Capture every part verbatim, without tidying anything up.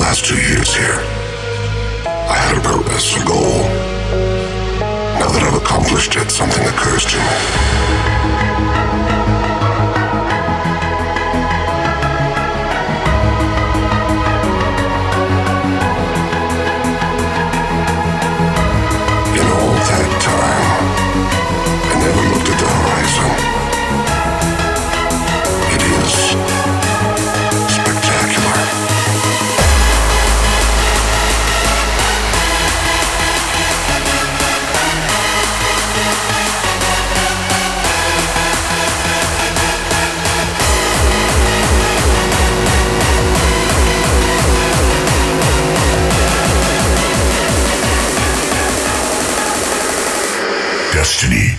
last two years here, I had a purpose, a goal. Now that I've accomplished it, something occurs to me. In all that time, I never looked at the horizon. It is spectacular. Destiny.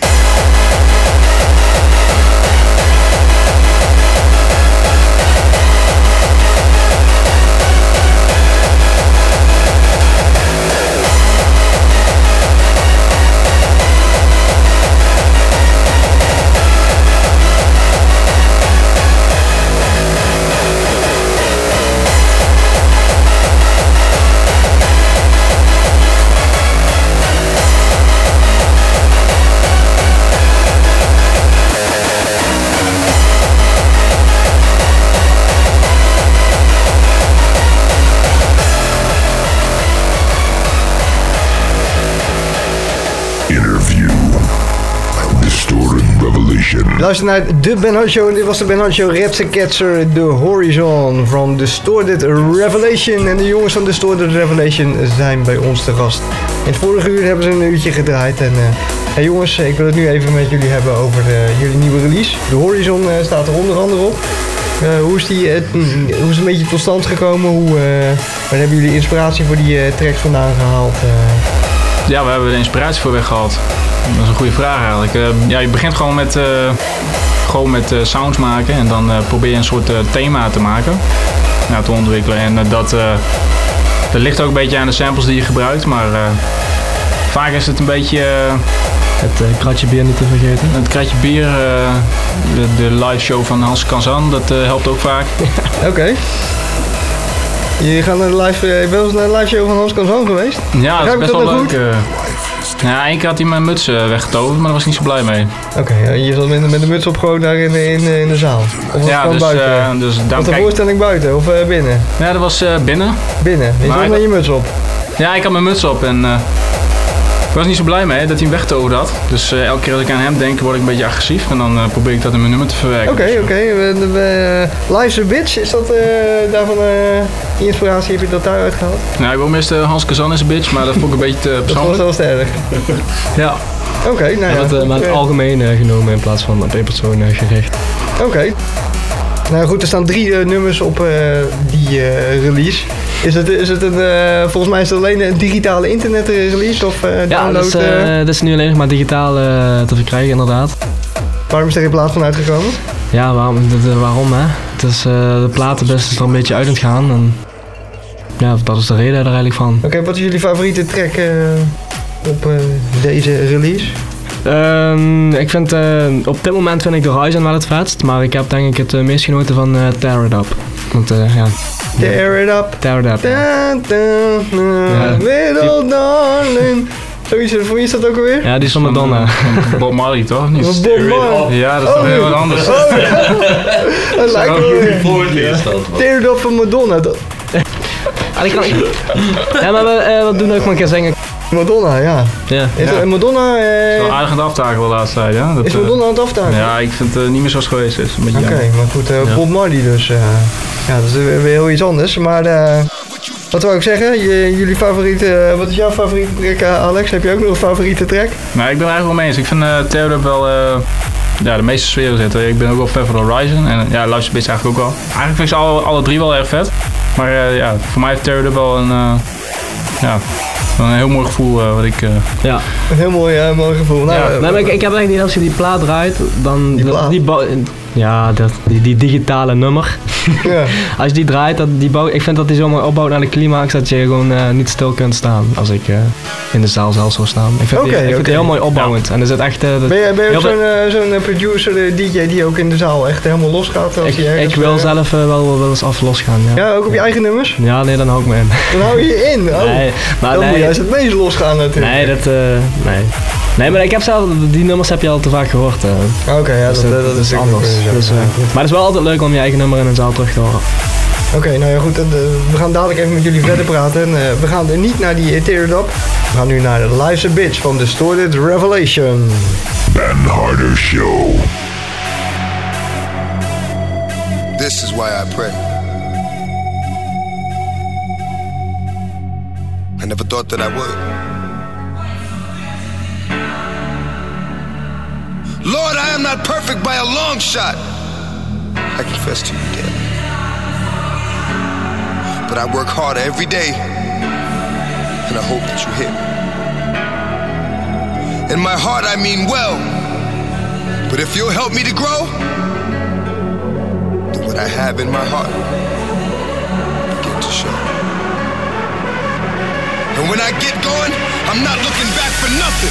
Luister naar de Ben Hunt Show en dit was de Ben Hunt Show Ratcatcher The Horizon from Distorted Revelation. En de jongens van Distorted Revelation zijn bij ons te gast. In het vorige uur hebben ze een uurtje gedraaid. En uh, hey jongens, ik wil het nu even met jullie hebben over uh, jullie nieuwe release. The Horizon uh, staat er onder andere op. Uh, hoe, is die, uh, hoe is het een beetje tot stand gekomen? Hoe, uh, waar hebben jullie inspiratie voor die uh, tracks vandaan gehaald? Uh? Ja, we hebben de inspiratie voor weggehaald. Dat is een goede vraag eigenlijk. Uh, ja, je begint gewoon met, uh, gewoon met uh, sounds maken en dan uh, probeer je een soort uh, thema te maken. Ja, te ontwikkelen. En uh, dat, uh, dat ligt ook een beetje aan de samples die je gebruikt, maar uh, vaak is het een beetje... Uh, het uh, kratje bier niet te vergeten. Het kratje bier, uh, de, de live show van Hans Kansan, dat uh, helpt ook vaak. Oké. Okay. Je gaat naar de live, uh, je bent wel eens naar de live show van Hans Kansan geweest? Ja, dat is best wel leuk. Uh, Ja, één keer had hij mijn muts uh, weggetoverd, maar daar was ik niet zo blij mee. Oké, okay, je zat met, met de muts op gewoon daar in, in, in de zaal? Of was ja, het dus, buiten? Uh, dus was de voorstelling buiten of uh, binnen? Ja, dat was uh, binnen. Binnen? Je zat met je muts op? Ja, ik had mijn muts op en uh, ik was niet zo blij mee dat hij hem weggetoverd had. Dus uh, elke keer als ik aan hem denk, word ik een beetje agressief en dan uh, probeer ik dat in mijn nummer te verwerken. Oké, okay, oké. Okay. Uh, Life's a Bitch, is dat uh, daarvan uh, die inspiratie, heb je dat daaruit gehaald? Nou, ik wil meestal Hans Kazan is een bitch, maar dat vond ik een beetje te persoonlijk. Dat was wel sterk. Ja. Oké, okay, nou ja. Het, uh, maar het algemeen uh, genomen in plaats van op één persoon uh, gericht. Oké. Okay. Nou goed, er staan drie uh, nummers op uh, die uh, release. Is het, is het een, uh, volgens mij is het alleen een digitale internet release of uh, ja, download? Ja, dat, uh, dat is nu alleen nog maar digitaal uh, te verkrijgen inderdaad. Waarom is er geen plaat van uitgekomen? Ja, waarom, dat, waarom hè? Het is, uh, de platenbus is er een beetje uit aan het gaan en ja, dat is de reden er eigenlijk van. Oké, okay, wat is jullie favoriete track uh, op uh, deze release? Um, ik vind, uh, op dit moment vind ik The Horizon wel het vetst, maar ik heb denk ik het uh, meest genoten van uh, Tear It Up. Want, uh, ja. Tear It Up. Tear It Up. Da, da, da, ja. Little darling. Zoiets, voor wie is dat ook alweer? Ja, die is van Madonna. Bob Marley toch? Niet Bob Marley. Ja, dat is toch oh, heel wat anders. Oh, ja. Dat lijkt me wel. Tear It Up van Madonna. Ah, die kan ik. Ja, maar uh, wat doen we ook maar gaan zingen? Madonna, ja. Ja. Is ja. Madonna... Uh, het is wel aardig aan het aftaken de laatste tijd, ja. Dat, is Madonna aan het aftaken? Ja, ik vind het uh, niet meer zoals het geweest is. Oké, okay, maar goed, uh, ja. Bob Marley dus. Uh, ja, dat is weer heel iets anders. Maar uh, wat wou ik zeggen? Je, jullie favoriete... Uh, wat is jouw favoriete track, uh, Alex? Heb je ook nog een favoriete track? Nou, ik ben eigenlijk wel mee eens. Ik vind uh, Tear It Up wel... Uh, ja, de meeste sfeer zitten. Ik ben ook wel fan van Horizon. En ja, Life's a Bitch eigenlijk ook wel. Eigenlijk vind ik ze alle, alle drie wel erg vet. Maar uh, ja, voor mij heeft Tear It Up wel een... Uh, ja... Een heel mooi gevoel uh, wat ik... Uh... Ja. Een heel mooi, uh, mooi gevoel. Nou, ja. uh, nee, maar ik, ik heb eigenlijk niet, als je die plaat draait, dan... Die plaat? Die ba- Ja, dat, die, die digitale nummer. Ja. Als je die draait, dat, die bouw, ik vind dat die zomaar opbouwt naar de climax dat je gewoon uh, niet stil kunt staan. Als ik uh, in de zaal zelf zou staan. Ik vind, Okay, die, ik vind okay. die heel mooi opbouwend. Ja. En er zit echt... Uh, ben je, ben je ook zo'n uh, zo'n uh, producer, uh, D J die ook in de zaal echt helemaal losgaat? Als ik, hij ik wil uh, zelf uh, wel, wel eens af losgaan, ja. Ja, ook op je eigen nummers? Ja, nee, dan hou ik me in. Dan hou je je in? Oh. Nee, maar dan nee. moet je juist het meest losgaan natuurlijk. Nee, dat... Uh, nee. Nee, maar ik heb zelf, die nummers heb je al te vaak gehoord. Uh. Oké, okay, ja, dus dat, dat, dat, dat is anders. Dus, uh, maar het is wel altijd leuk om je eigen nummer in een zaal terug te horen. Oké, okay, nou ja goed, uh, we gaan dadelijk even met jullie verder praten. Uh, we gaan er niet naar die Ethereum. We gaan nu naar de Life's a Bitch van Distorted Revelation. Ben Harder Show. This is why I pray. I never thought that I would. Lord, I am not perfect by a long shot. I confess to you daily. But I work harder every day, and I hope that you hear me. In my heart, I mean well, but if you'll help me to grow, then what I have in my heart begin to show. And when I get going, I'm not looking back for nothing.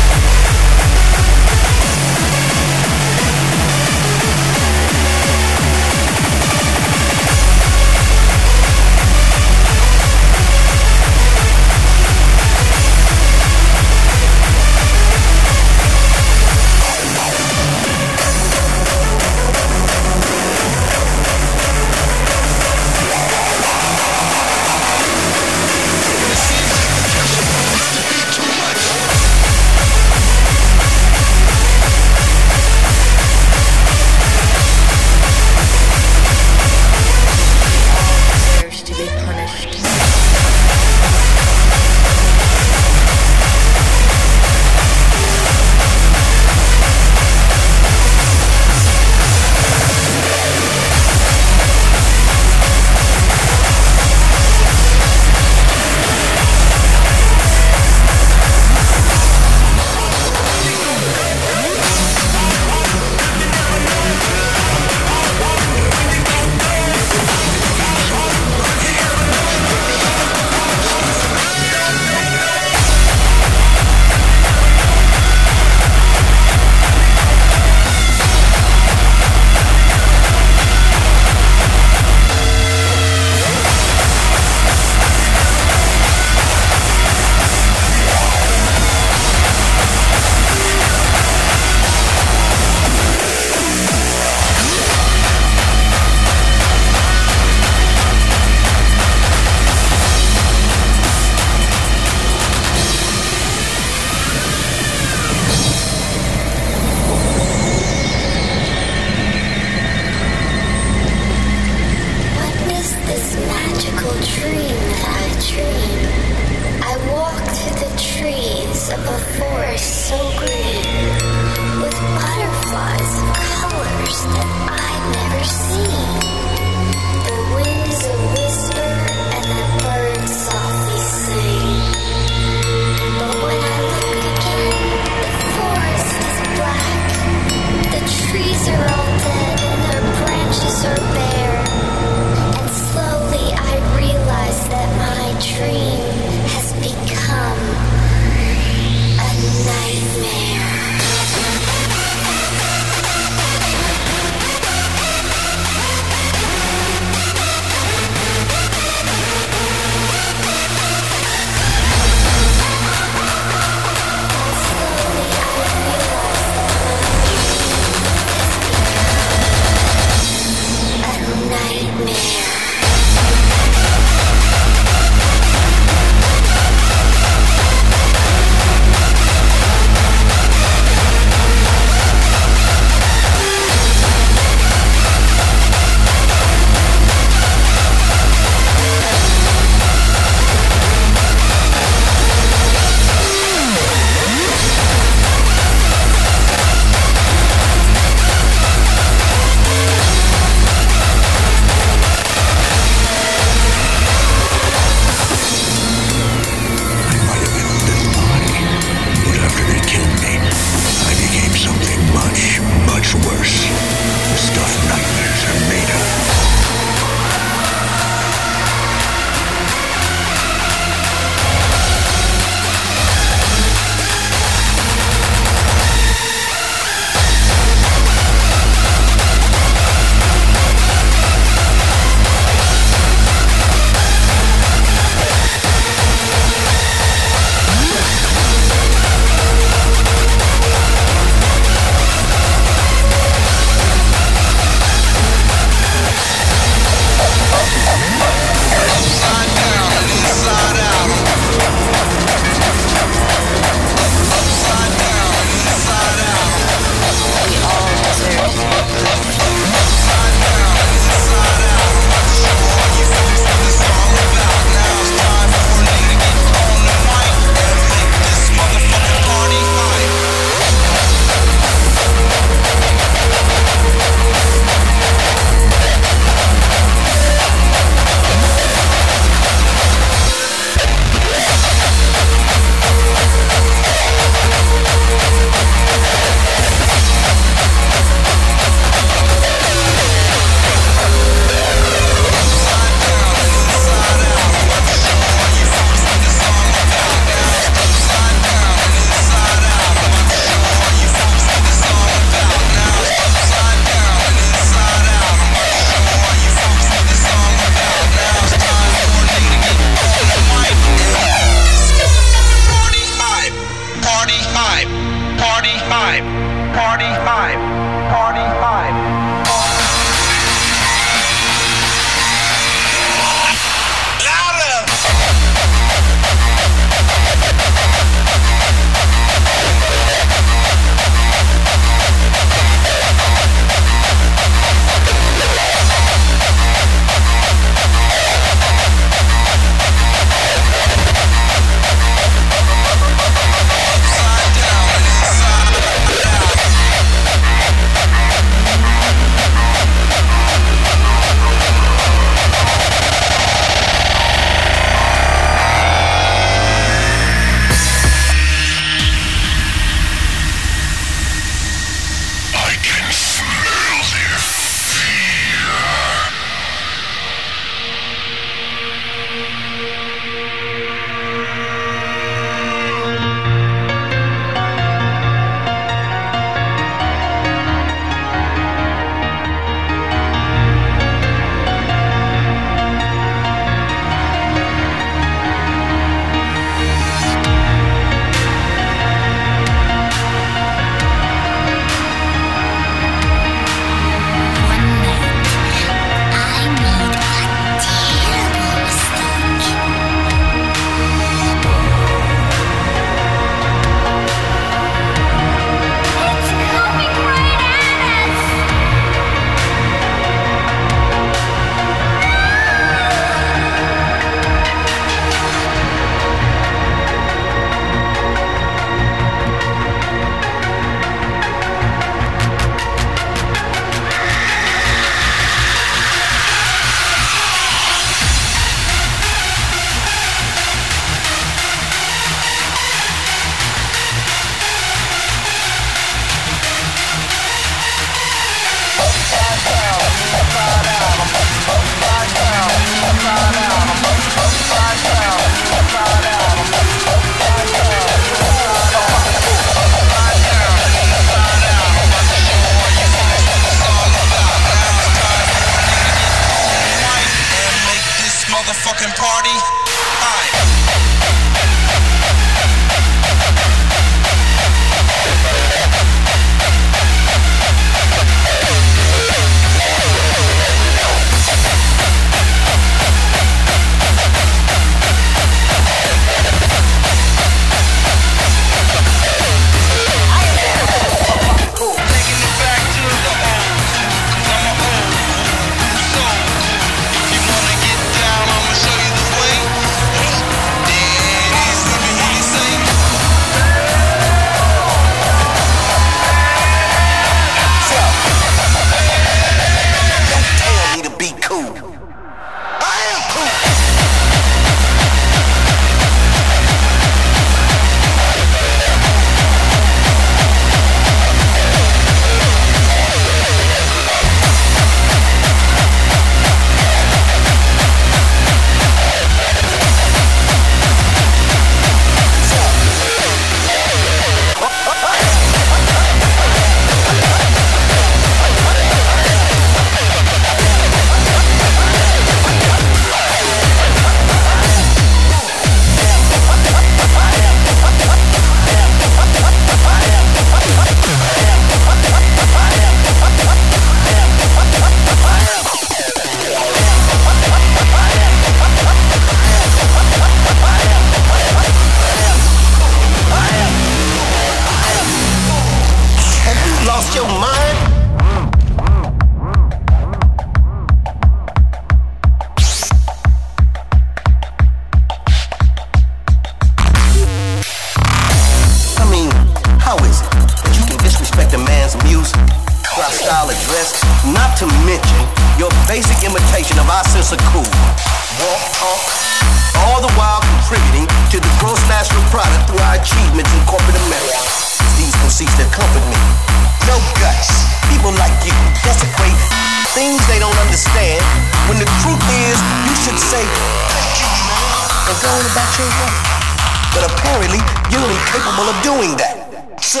imitation of our sense of cool. Walk, talk, all the while contributing to the gross national product through our achievements in corporate America. These conceits that comfort me. No guts. People like you desecrate things they don't understand, when the truth is, you should say, thank you, man, and go on about your way. But apparently, you're incapable of doing that. So,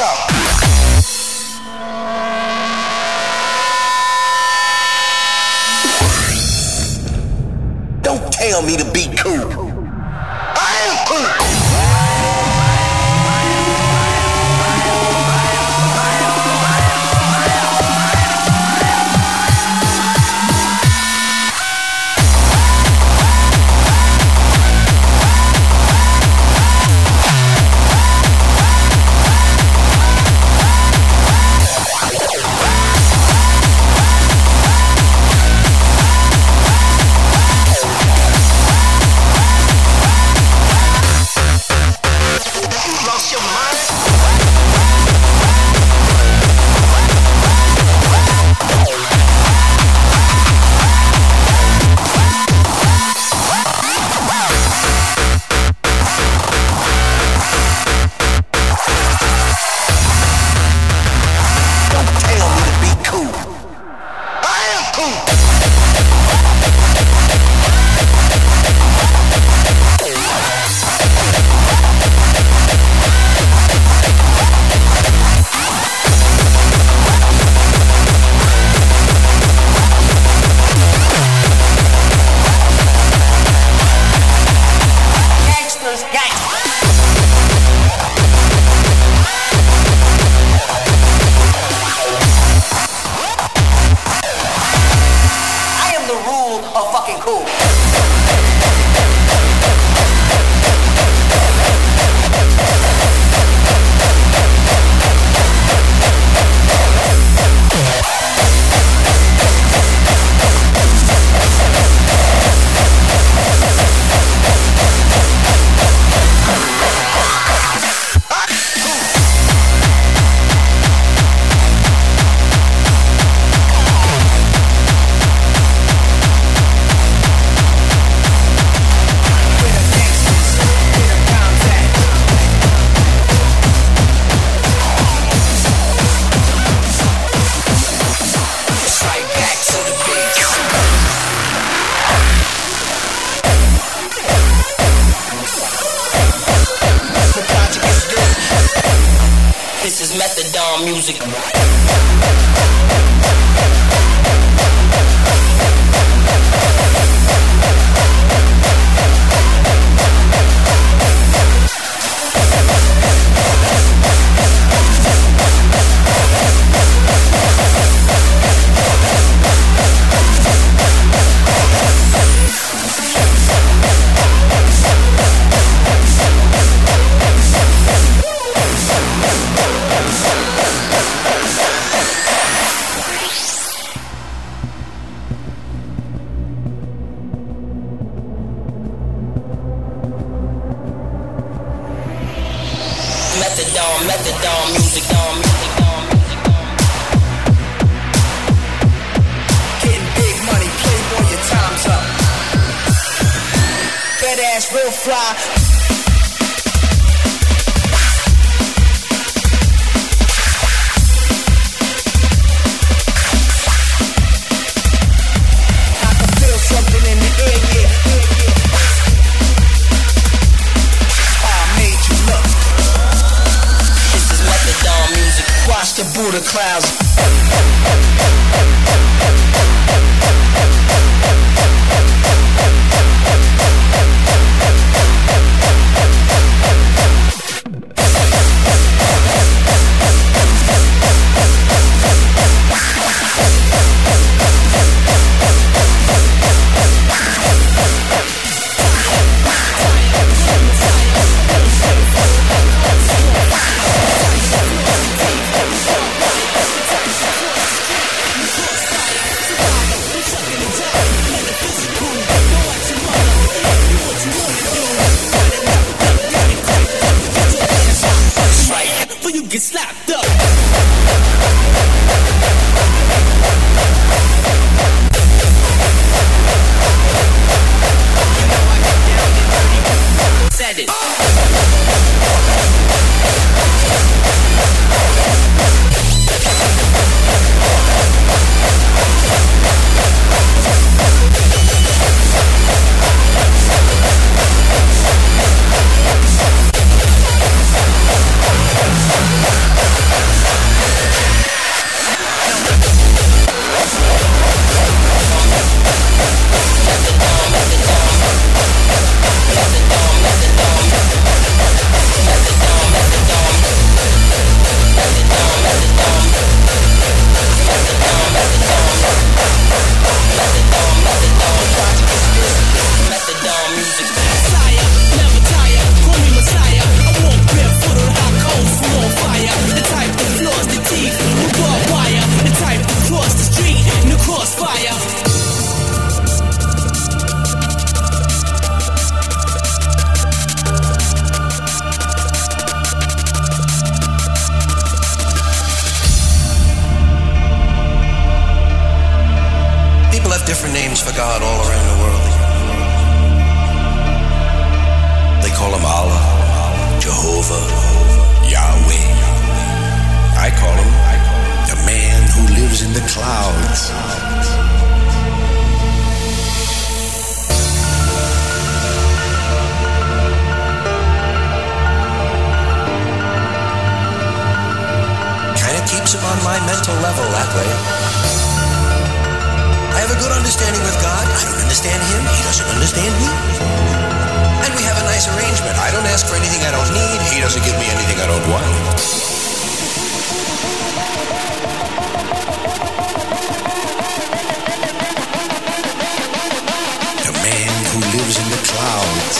don't tell me to be cool. I am cool. God all around the world. They call him Allah, Jehovah, Yahweh. I call him the man who lives in the clouds. Kinda keeps him on my mental level that way. I have a good understanding with God. I don't understand him. He doesn't understand me. And we have a nice arrangement. I don't ask for anything I don't need. He doesn't give me anything I don't want. The man who lives in the clouds.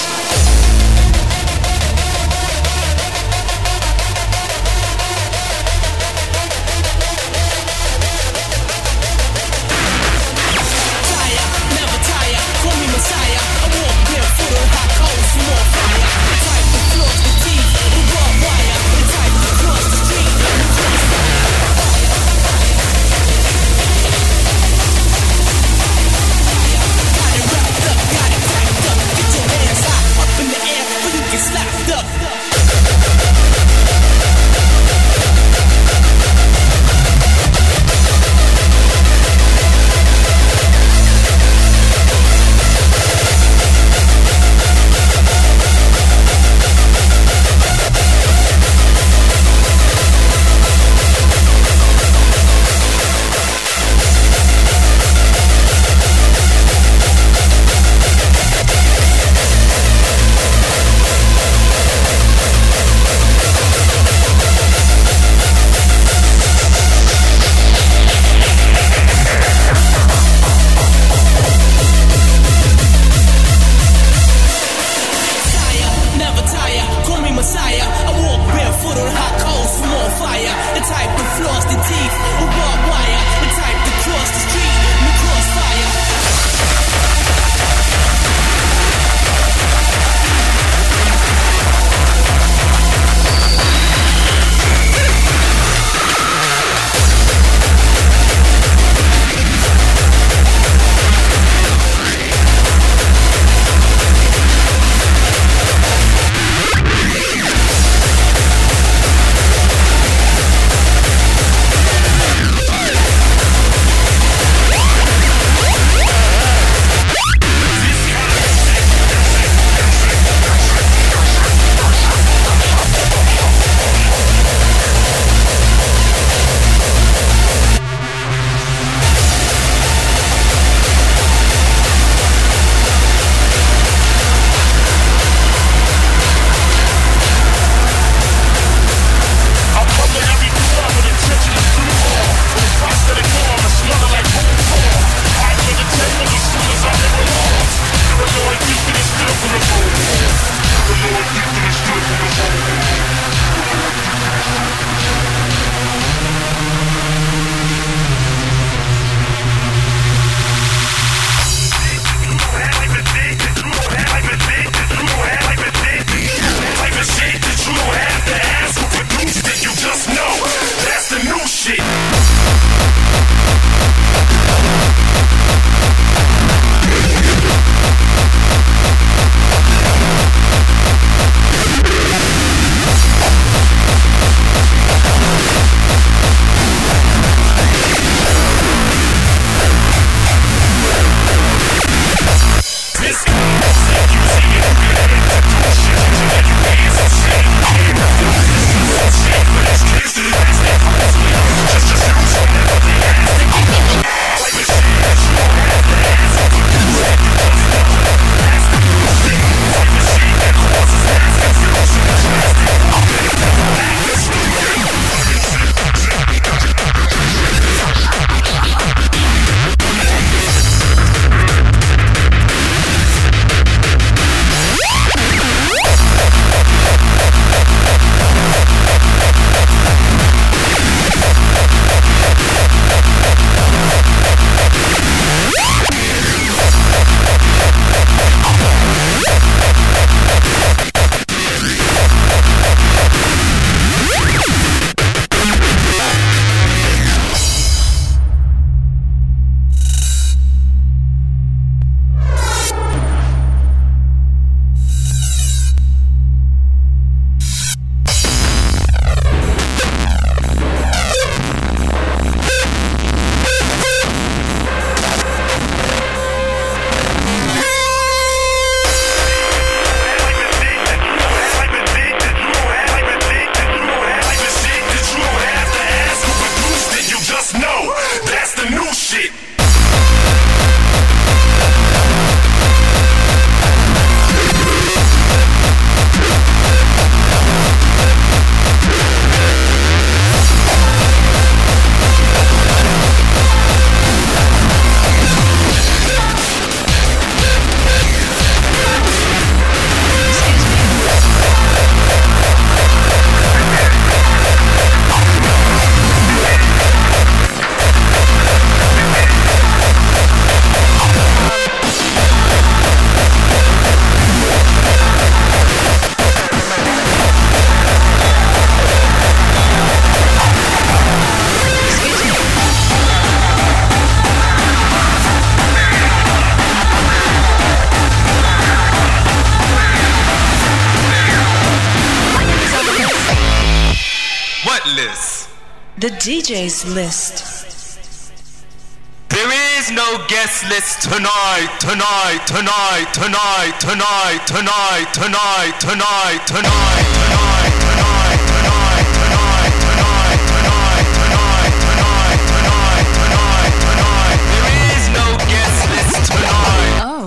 list. The D J's list. There is no guest list tonight, tonight, tonight, tonight, tonight, tonight, tonight, tonight, tonight, tonight, tonight, tonight, tonight, tonight, tonight, tonight, tonight, tonight, tonight, tonight. There is no guest list tonight. Oh.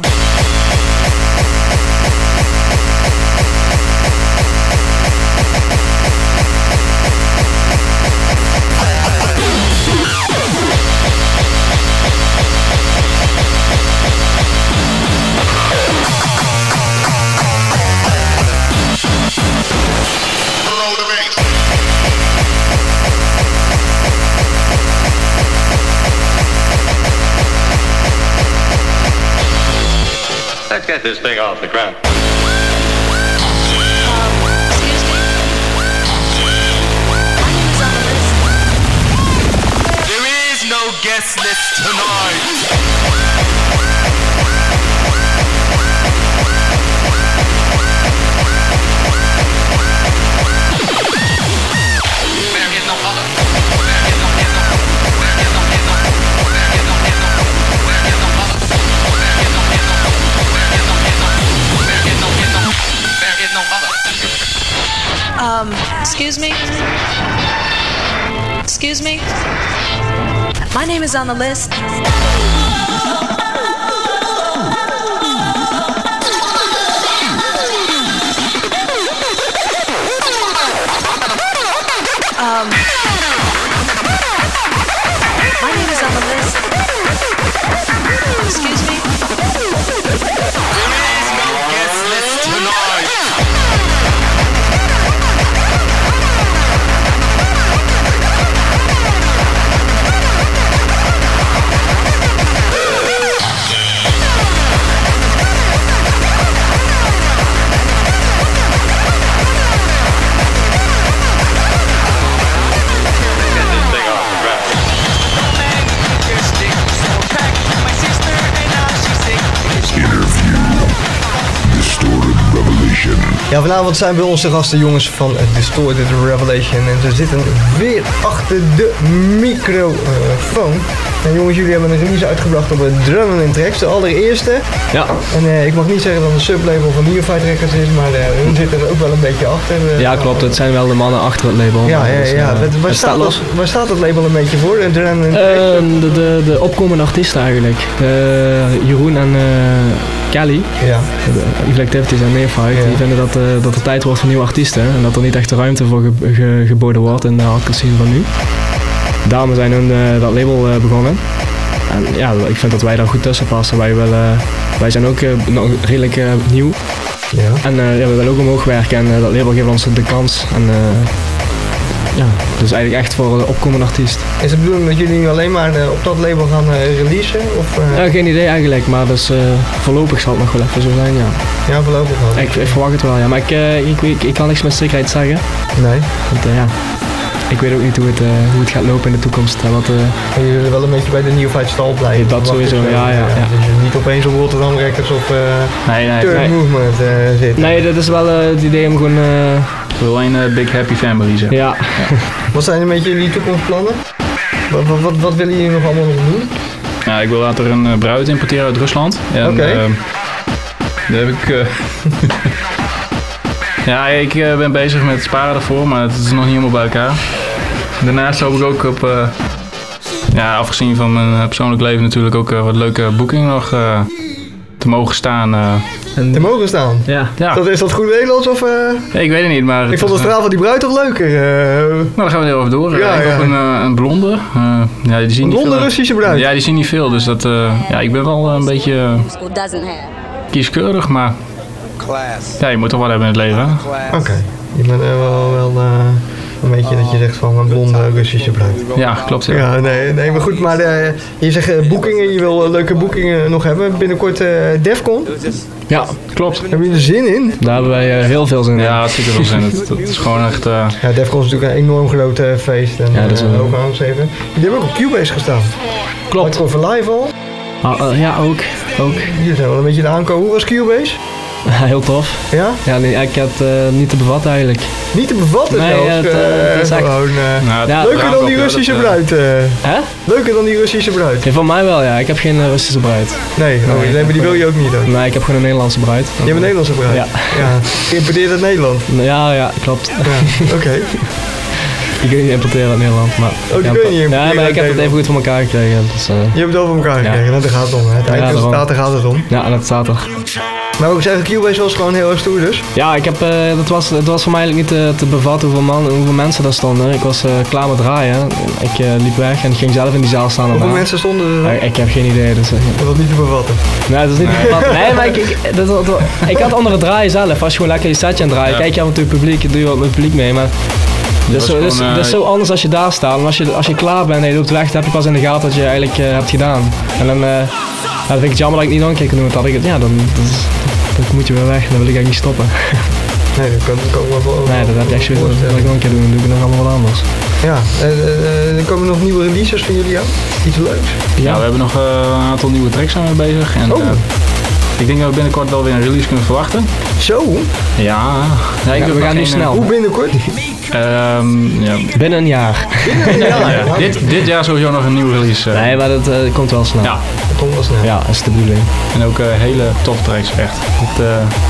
Let's get this thing off the ground. There is no guest list tonight. Um, excuse me? Excuse me? My name is on the list. Um, my name is on the list. Excuse me? There is no guest list tonight. Ja, vanavond zijn bij ons de gasten jongens van Distorted Revelation en ze zitten weer achter de microfoon. En jongens, jullie hebben een release uitgebracht op het Drum and Tracks, de allereerste. Ja. En uh, ik mag niet zeggen dat het een sublabel van Neophyte Records is, maar uh, hun zitten er ook wel een beetje achter. Uh, Ja, klopt. Het zijn wel de mannen achter het label. Ja, ja, Dus, ja. uh, Waar, waar, staat dat, waar staat dat label een beetje voor? Drum and Tracks? Uh, de, de, de opkomende artiesten eigenlijk. Uh, Jeroen en uh, Kelly, Ja. de Evil Activities en Neophyte, Ja. die vinden dat, uh, dat er tijd wordt voor nieuwe artiesten en dat er niet echt de ruimte voor ge, ge, geboden wordt in de hardcore scene van nu. Daarom zijn hun uh, dat label uh, begonnen. En ja, ik vind dat wij daar goed tussen passen. Wij, willen, wij zijn ook uh, nog redelijk uh, nieuw. Ja. En uh, ja, we willen ook omhoog werken en uh, dat label geeft ons de kans. En, uh, ja, dus eigenlijk echt voor de opkomende artiest. Is het de bedoeling dat jullie nu alleen maar uh, op dat label gaan uh, releasen? Of, uh... Ja, geen idee eigenlijk, maar dus, uh, voorlopig zal het nog wel even zo zijn, ja. Ja, voorlopig wel. Ik, ik verwacht het wel, ja. Maar ik, uh, ik, ik, ik kan niks met zekerheid zeggen. Nee. Want, uh, ja, ik weet ook niet hoe het, uh, hoe het gaat lopen in de toekomst. Uh, wat, uh, En jullie willen wel een beetje bij de Neophyte stal blijven. Dat sowieso, is, uh, ja, ja, ja. Dus je niet opeens op Rotterdam Records of uh, Nee, nee. Turn nee. Movement uh, zitten. nee, dat is wel uh, het idee om gewoon... Uh, Ik wil een uh, big happy family zijn. ja. Wat zijn een beetje jullie toekomstplannen? Wat, wat, wat, wat willen jullie nog allemaal nog doen? Ja, ik wil later een uh, bruid importeren uit Rusland. En, Oké. uh, daar heb ik... Uh, ja, ik uh, ben bezig met sparen daarvoor, maar het is nog niet helemaal bij elkaar. Daarnaast hoop ik ook op... Uh, ja, afgezien van mijn uh, persoonlijk leven natuurlijk ook uh, wat leuke boekingen nog uh, te mogen staan. Uh. En, Te mogen staan. ja. Ja, Dat, is dat goed Nederlands of... Uh... ik weet het niet, maar... Ik het vond het is, verhaal van die bruid toch leuker? Uh... Nou, daar gaan we heel even door. Ja, ik ja. heb een, uh, een blonde. Uh, ja, die zien Een niet blonde veel- Russische bruid? Ja, die zien niet veel. Dus dat, uh, ja, ik ben wel een beetje uh, School doesn't have. kieskeurig, maar Class. ja, je moet toch wat hebben in het leven. Hè? Class. Oké. Okay. Je bent uh, wel, wel uh, een beetje dat je zegt van een blonde Russische bruid. Ja, klopt. Ja. Ja, nee, nee, maar goed, maar uh, je zegt uh, boekingen, je wil uh, leuke boekingen nog hebben. Binnenkort uh, Defcon. ja, Klopt. Heb je er zin in? daar hebben wij uh, heel veel zin in. Ja, dat zit er wel zin. Het, het is gewoon echt... Uh, Ja, Defcon is natuurlijk een enorm groot uh, feest. En, Ja, dat is uh, wel- ook aangeschreven. Jullie hebben ook op Cubase gestaan. Klopt. Hardcore for Live al. Ah, uh, ja, ook. ook. Hier zijn we wel een beetje de aankomen. Hoe was Cubase? Heel tof. Ja? Ja, nee, ik had uh, niet te bevatten eigenlijk. Niet te bevatten nee, zelfs? Het, uh, het is echt... gewoon, uh, nou, ja, leuker dan die Russische dat, bruid. Uh. Hè? Leuker dan die Russische bruid. Ja, van mij wel, ja. Ik heb geen uh, Russische bruid. Nee, oh, nee, nee maar die wil je ook niet dan? Nee, ik heb gewoon een Nederlandse bruid. Je hebt een Nederlandse bruid? Ja. ja. Geïmporteerd uit Nederland? Ja, ja, klopt. Ja, oké. Okay. Die kun je niet importeren uit Nederland, maar... Oh, die kun je niet importeren. Ja, maar ik heb het even goed voor elkaar gekregen. Dus, uh, je hebt het over elkaar gekregen, ja. Nou, daar gaat het om. Hè. Het ja, eindresultaat, daar gaat het om. Ja, en dat staat er. Maar ook zeggen, Cubase was gewoon heel erg stoer dus? Ja, ik heb, uh, dat was, het was voor mij eigenlijk niet te, te bevatten hoeveel, man, hoeveel mensen daar stonden. Ik was uh, klaar met draaien. Ik uh, liep weg en ik ging zelf in die zaal staan. Hoeveel daarna. mensen stonden er? Ik, ik heb geen idee. Dus, uh, dat was niet te bevatten? Nee, dat is niet nee. te bevatten. Nee, maar ik, ik, dat, dat, dat, ik had onder het draaien zelf. Als je gewoon lekker je setje aan het draaien. Ja. Kijk je af en toe het publiek, doe je wat met het publiek mee. Maar dat is, zo, dat, is, uh, dat is zo anders als je daar staat. En als je, als je klaar bent en je loopt weg, dan heb je pas in de gaten wat je eigenlijk uh, hebt gedaan. En dan, uh, ja, dan vind ik het jammer dat ik niet nog een keer kon doen. Want had ik het, ja, dan, dan, dan moet je weer weg. Dan wil ik eigenlijk niet stoppen. Nee, dat kan, dat kan wel wel. Nee, dat heb je echt zoiets. Dat wil ik nog een keer doen. Dan doe ik nog allemaal wat anders. Ja, uh, uh, er komen nog nieuwe releases van jullie aan. Iets leuks. Ja, ja we hebben nog uh, een aantal nieuwe tracks aan bezig. En, oh. uh, ik denk dat we binnenkort wel weer een release kunnen verwachten. Zo? Ja. ja, ik ja we gaan nu snel. Hoe binnenkort? um, ja. Binnen een jaar. Binnen een jaar? ja. dit, dit jaar sowieso nog een nieuwe release. Uh. Nee, maar dat uh, komt wel snel. Ja. Dat komt wel snel. Ja, dat is de bedoeling. En ook uh, hele top tracks, echt. Het, uh,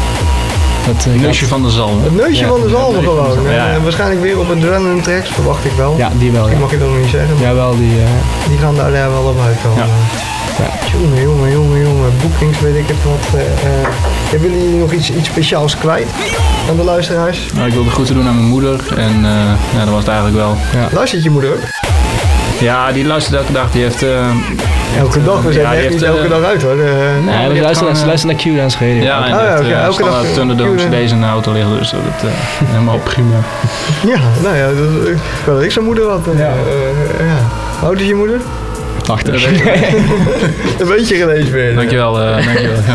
het uh, neusje van de zalm. Het neusje ja. van de zalm ja, gewoon. Ja, ja. Ja. Waarschijnlijk weer op een Adrenaline Tracks, verwacht ik wel. Ja, die wel. Ja. Dat mag je dan nog niet zeggen. Ja, wel. Die, uh... die gaan daar wel op uitkomen. Ja. Ja. Jongen, jongen, jongen, jongen. Bookings, weet ik het wat. Uh, uh, willen jullie nog iets, iets speciaals kwijt aan de luisteraars? Nou, ik wilde groeten doen aan mijn moeder en uh, ja, dat was het eigenlijk wel. Ja. Luistert je moeder ook? Ja, die luistert elke dag. Die heeft... Uh, elke dag? We zijn ja, echt niet uh, elke dag uit hoor. Uh, nee, nee, we luisteren naar, uh, naar Q-Dance Radio. Ja, en oh, ja, okay. uh, elke dag Thunderdome cd's in de auto liggen, dus dat uh, helemaal prima. Ja, nou ja, dat, ik wil dat ik zo'n moeder had. Uh, ja. Uh, ja. Hoe oud is je moeder? tachtig. Een beetje gelezen weer. Dankjewel, uh, dankjewel. Ja.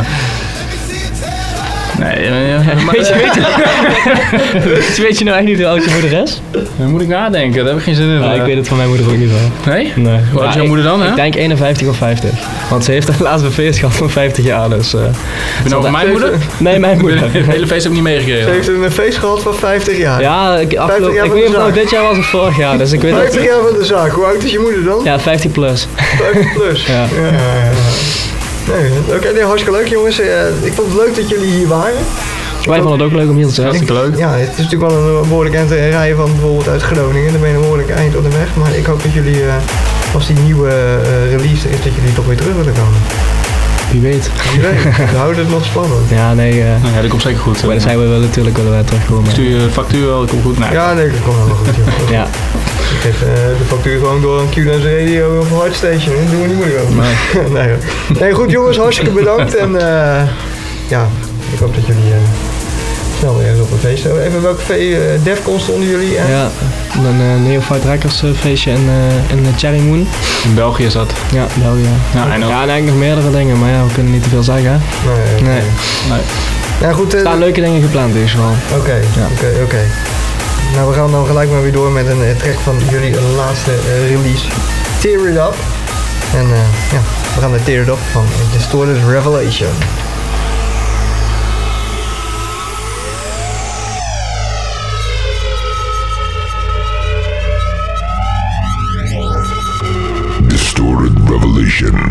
Nee, ja, maar, weet, je, weet, je, weet je nou echt niet hoe oud je moeder is? Dan moet ik nadenken, daar heb ik geen zin in. Nou, ik weet het van mijn moeder ook niet wel. Nee? Nee. Hoe oud is jouw moeder dan, hè? Ik denk eenenvijftig of vijftig. Want ze heeft een laatste feest gehad van vijftig jaar, dus... Uh, ben je nou mijn moeder? Nee, mijn moeder. Het hele feest heb ik niet meegekregen. Ze heeft een feest gehad van vijftig jaar. Ja, ik, afgelopen, jaar ik weet niet of dit jaar was of vorig jaar, dus ik weet vijftig jaar van de zaak, hoe oud is je moeder dan? Ja, vijftig plus. vijftig plus? Ja. ja, ja, ja. Nee, oké, okay, nee, hartstikke leuk jongens. Uh, ik vond het leuk dat jullie hier waren. Wij vonden het ook leuk om hier te zijn. Hartstikke leuk. Ja, het is natuurlijk wel een behoorlijk eind rijden van bijvoorbeeld uit Groningen. Dan ben je een behoorlijk eind op de weg. Maar ik hoop dat jullie, uh, als die nieuwe uh, release er is, dat jullie toch weer terug willen komen. Wie weet. Wie weet. We houden het nog spannend. Ja, nee. Uh, ja, dat komt zeker goed. Maar dan zijn we wel natuurlijk willen wij terugkomen. Stuur je de factuur wel, dat komt goed. Nee. Ja, nee, dat komt wel goed. Joh. Ja. Ik geef uh, de factuur gewoon door een Q-Dance Radio of Hardstation. Dat doen we niet moeilijk over. Nee. nee, nee, goed jongens, hartstikke bedankt. En uh, ja, ik hoop dat jullie... Uh, snel ergens op een feest. Even welke uh, Defcon stonden jullie aan? Ja, een uh, Neophyte Records uh, feestje in, uh, in uh, Cherry Moon. In België is dat? Ja, België. Ja, en, ja, en eigenlijk nog meerdere dingen, maar ja, we kunnen niet te veel zeggen. Hè? Nee. Nee. nee. Ja, goed, er staan uh, leuke dingen gepland in ieder geval. Oké, ja. oké, oké. Nou, we gaan dan gelijk maar weer door met een uh, track van jullie laatste uh, release. Tear It Up. En uh, ja, we gaan naar Tear It Up van Distorted Revelation. Distorted Revelation.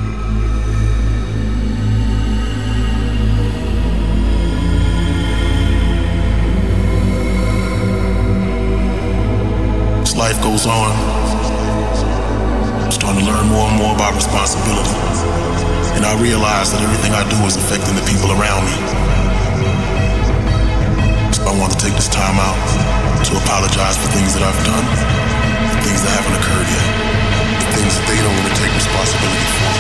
As life goes on, I'm starting to learn more and more about responsibility. And I realize that everything I do is affecting the people around me. So I want to take this time out to apologize for things that I've done, for things that haven't occurred yet, for things that they don't want to take responsibility for.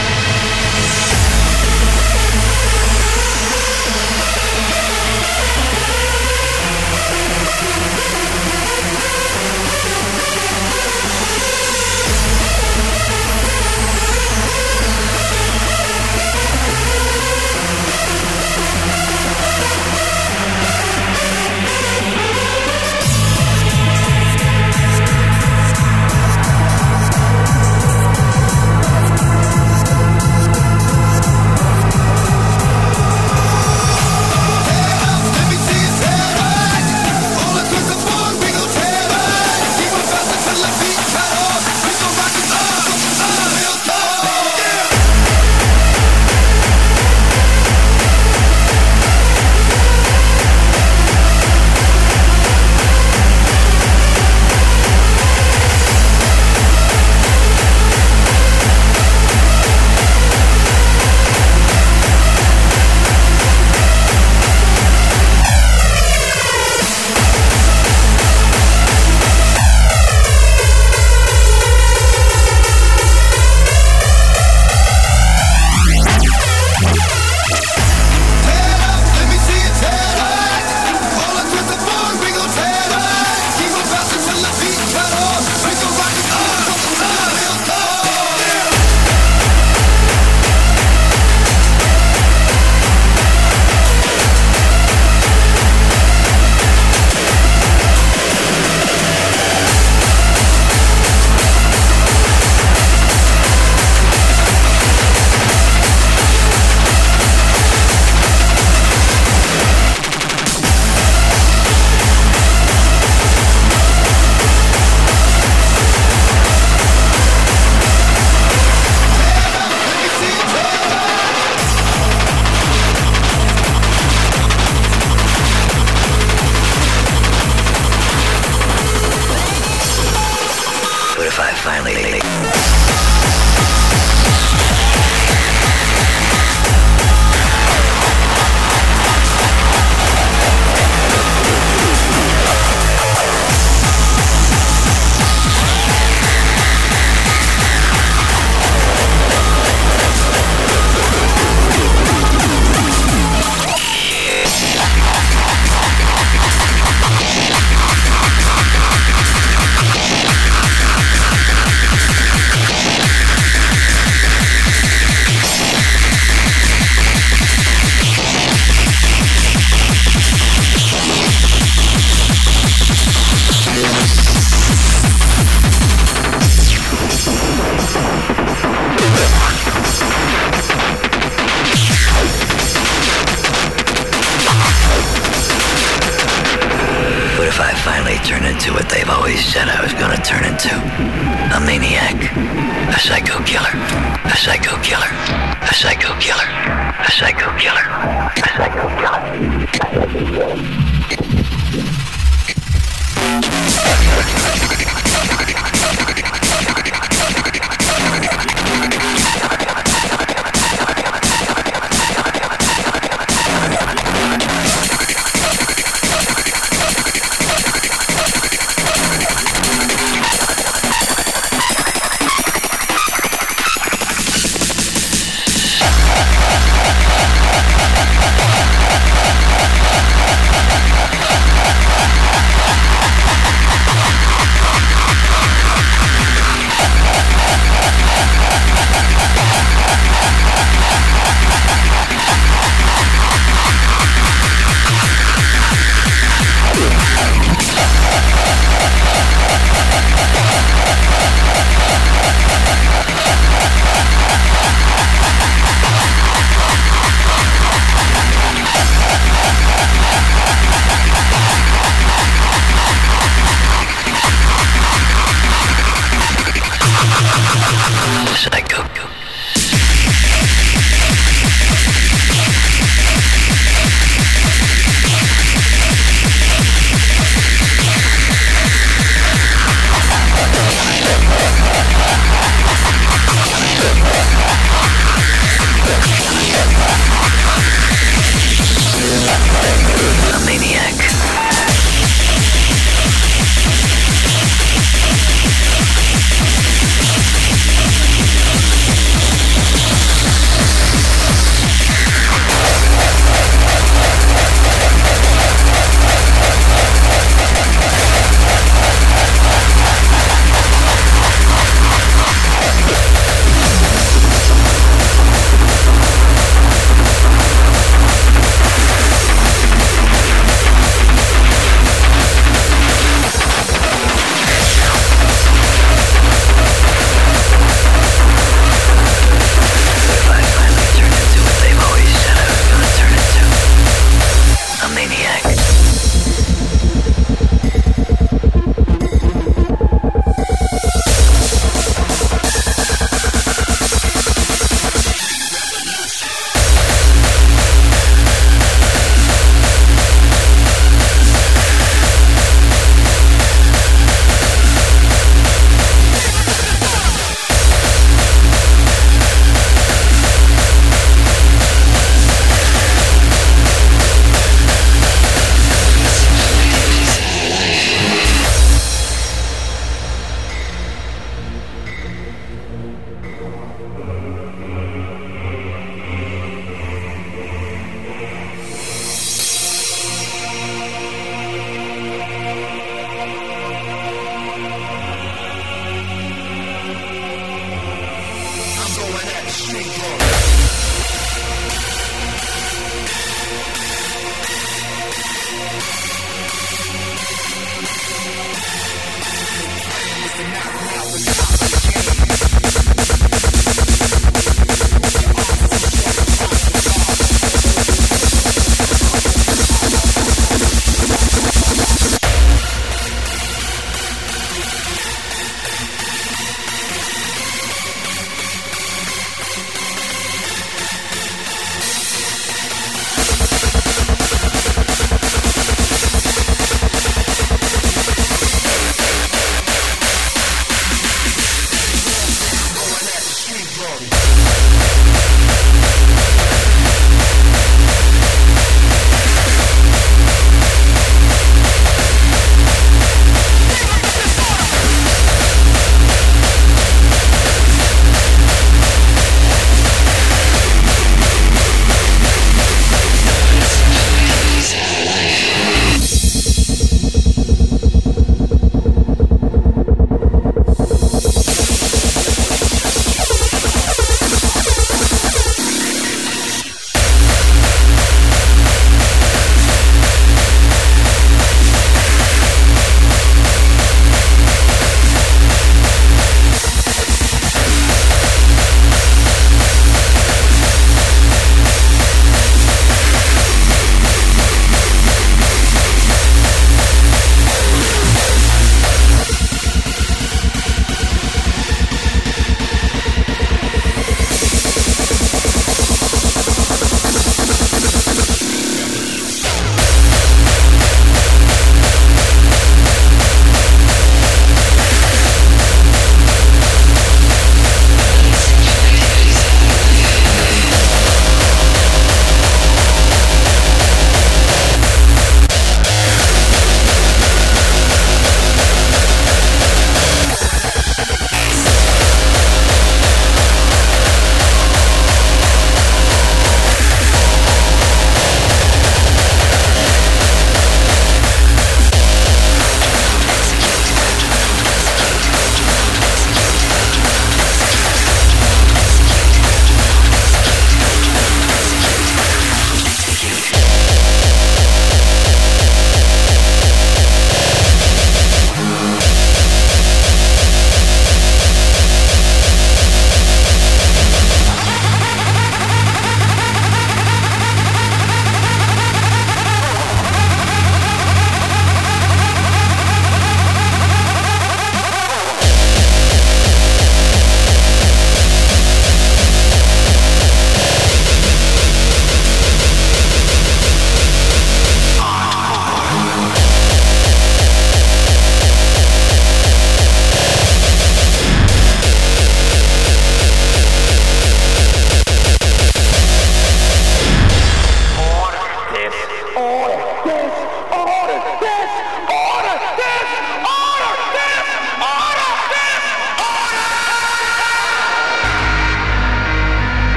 finally turned into what they've always said I was gonna turn into. A maniac. A psycho killer. A psycho killer. A psycho killer. A psycho killer. A psycho killer. A psycho killer.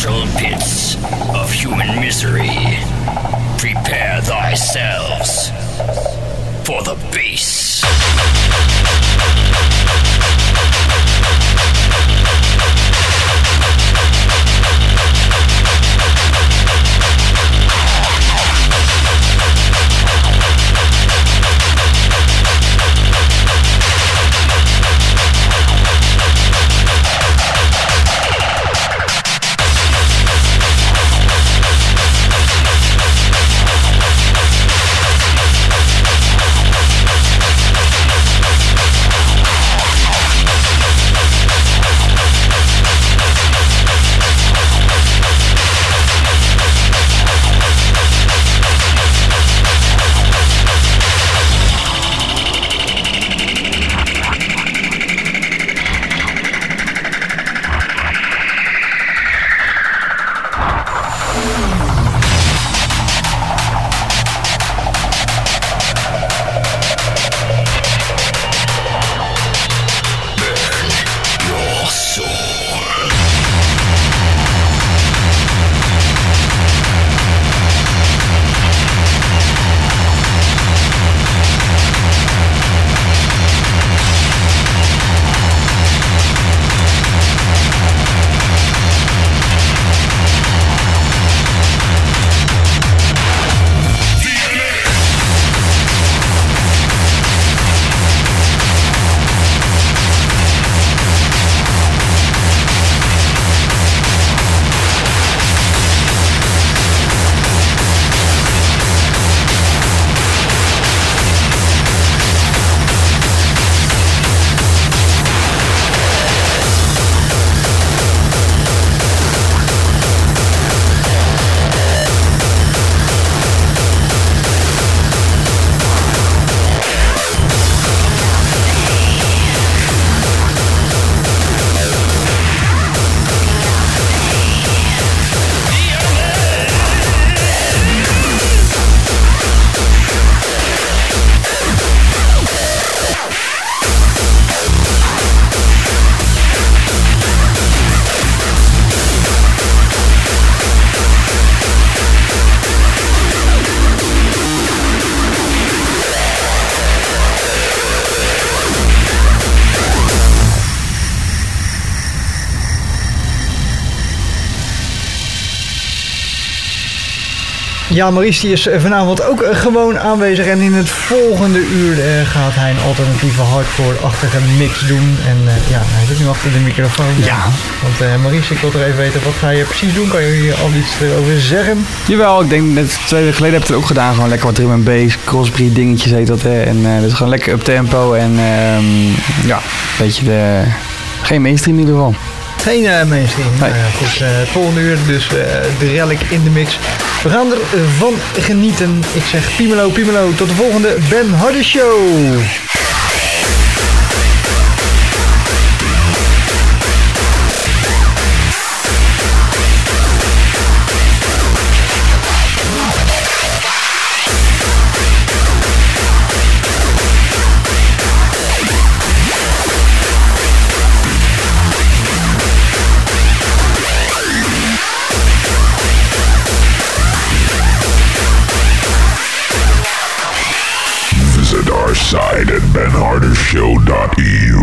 Immortal pits of human misery. Prepare thyselves for the beast. Ja, Maurice die is vanavond ook gewoon aanwezig en in het volgende uur uh, gaat hij een alternatieve hardcore-achtige mix doen. En uh, ja, hij zit nu achter de microfoon. Ja. Want uh, Maurice, ik wil toch even weten, wat ga je precies doen? Kan je hier al iets erover zeggen? Jawel, ik denk net twee weken geleden heb ik het ook gedaan. Gewoon lekker wat drum en bass, crossbreed dingetjes heet dat. Hè. En uh, dat is gewoon lekker up tempo en um, ja, een beetje de... Geen mainstream in ieder geval. Geen uh, mainstream. Nee. Nou ja, goed, uh, het volgende uur dus uh, de relic in de mix. We gaan ervan genieten. Ik zeg Piemelo, Piemelo. Tot de volgende Ben Hardy Show. Side at ben harder show dot e u.